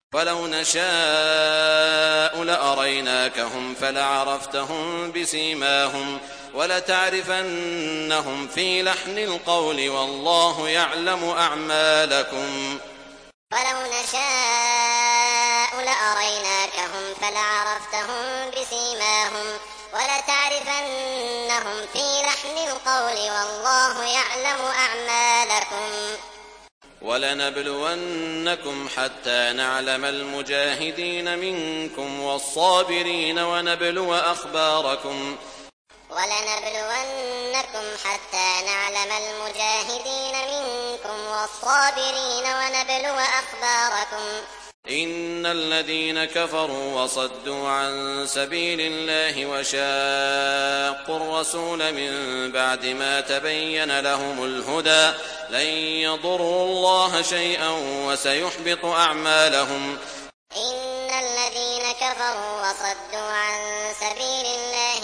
ولو نشاء لأريناكهم فلعرفتهم بسيماهم ولتعرفنهم في لحن القول والله يعلم أعمالكم. ولو نشاء لأريناكهم فلعرفتهم بسيماهم ولتعرفنهم في لحن القول والله يعلم أعمالكم. ولنبلونكم حتى نعلم المجاهدين منكم والصابرين ونبلو أخباركم. ولنبلونكم حتى نعلم المجاهدين منكم والصابرين ونبلو أخباركم. إن الذين كفروا وصدوا عن سبيل الله وشاقوا الرسول من بعد ما تبين لهم الهدى لن يضروا الله شيئا وسيحبط أعمالهم. إن الذين كفروا وصدوا عن سبيل الله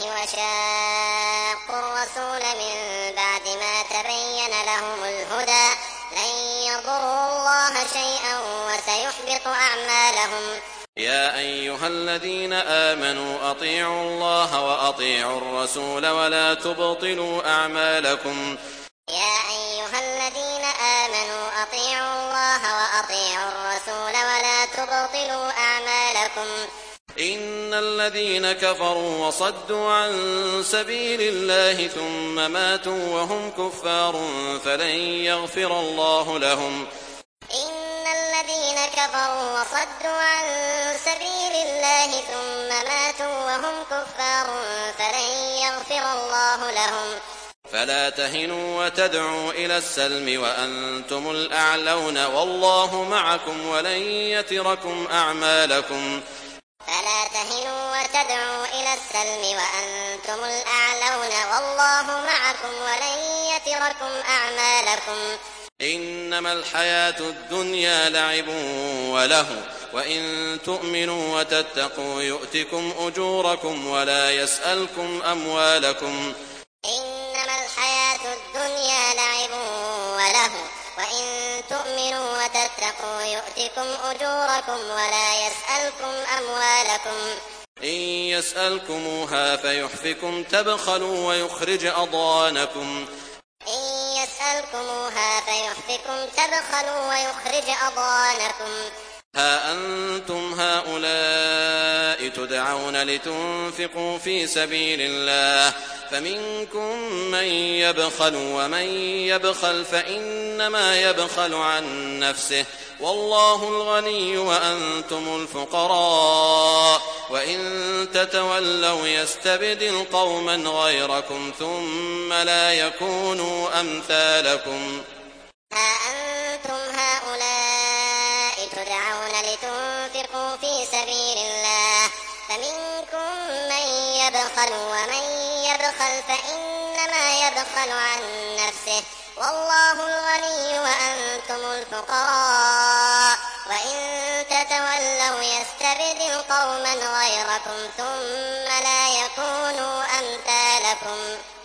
وشاقوا الرسول من بعد ما تبين لهم الهدى لن يضروا الله شيئا وسيحبط أعمالهم. يا أيها الذين آمنوا أطيعوا الله وأطيعوا الرسول ولا تبطلوا أعمالكم. يا أيها الذين آمنوا أطيعوا الله وأطيعوا الرسول ولا تبطلوا أعمالكم. إن الذين كفروا وصدوا عن سبيل الله ثم ماتوا وهم كفار فلن يغفر الله لهم. إن الذين كفروا وصدوا عن سبيل الله ثم ماتوا وهم كفار فلن يغفر الله لهم. فلا تهنوا وتدعوا إلى السلم وأنتم الأعلون والله معكم ولن يتركم أعمالكم. فلا تهنوا وتدعوا إلى السلم وأنتم الأعلون والله معكم ولن يتركم أعمالكم. إنما الحياة الدنيا لعب وله وإن تؤمنوا وتتقوا يؤتكم أجوركم ولا يسألكم أموالكم. إنما الحياة الدنيا لعب وله وإن تؤمنوا وتتقوا يؤتكم أجوركم ولا يسألكم أموالكم. إن يسألكموها فيحفكم تبخلوا ويخرج أضغانكم. إن يسألكموها فيحفكم تبخلوا ويخرج أضغانكم. ها أنتم هؤلاء تدعون لتنفقوا في سبيل الله فمنكم من يبخل ومن يبخل فإنما يبخل عن نفسه والله الغني وأنتم الفقراء وإن تتولوا يستبدل قوما غيركم ثم لا يكونوا أمثالكم. ها أنتم هؤلاء تدعون لتنفقوا في سبيل الله فمنكم من يبخل ومن يبخل فإنما يبخل عن نفسه والله الغني وأنتم الفقراء وإن تتولوا يستبدل قوما غيركم ثم لا يكونوا أمثالكم.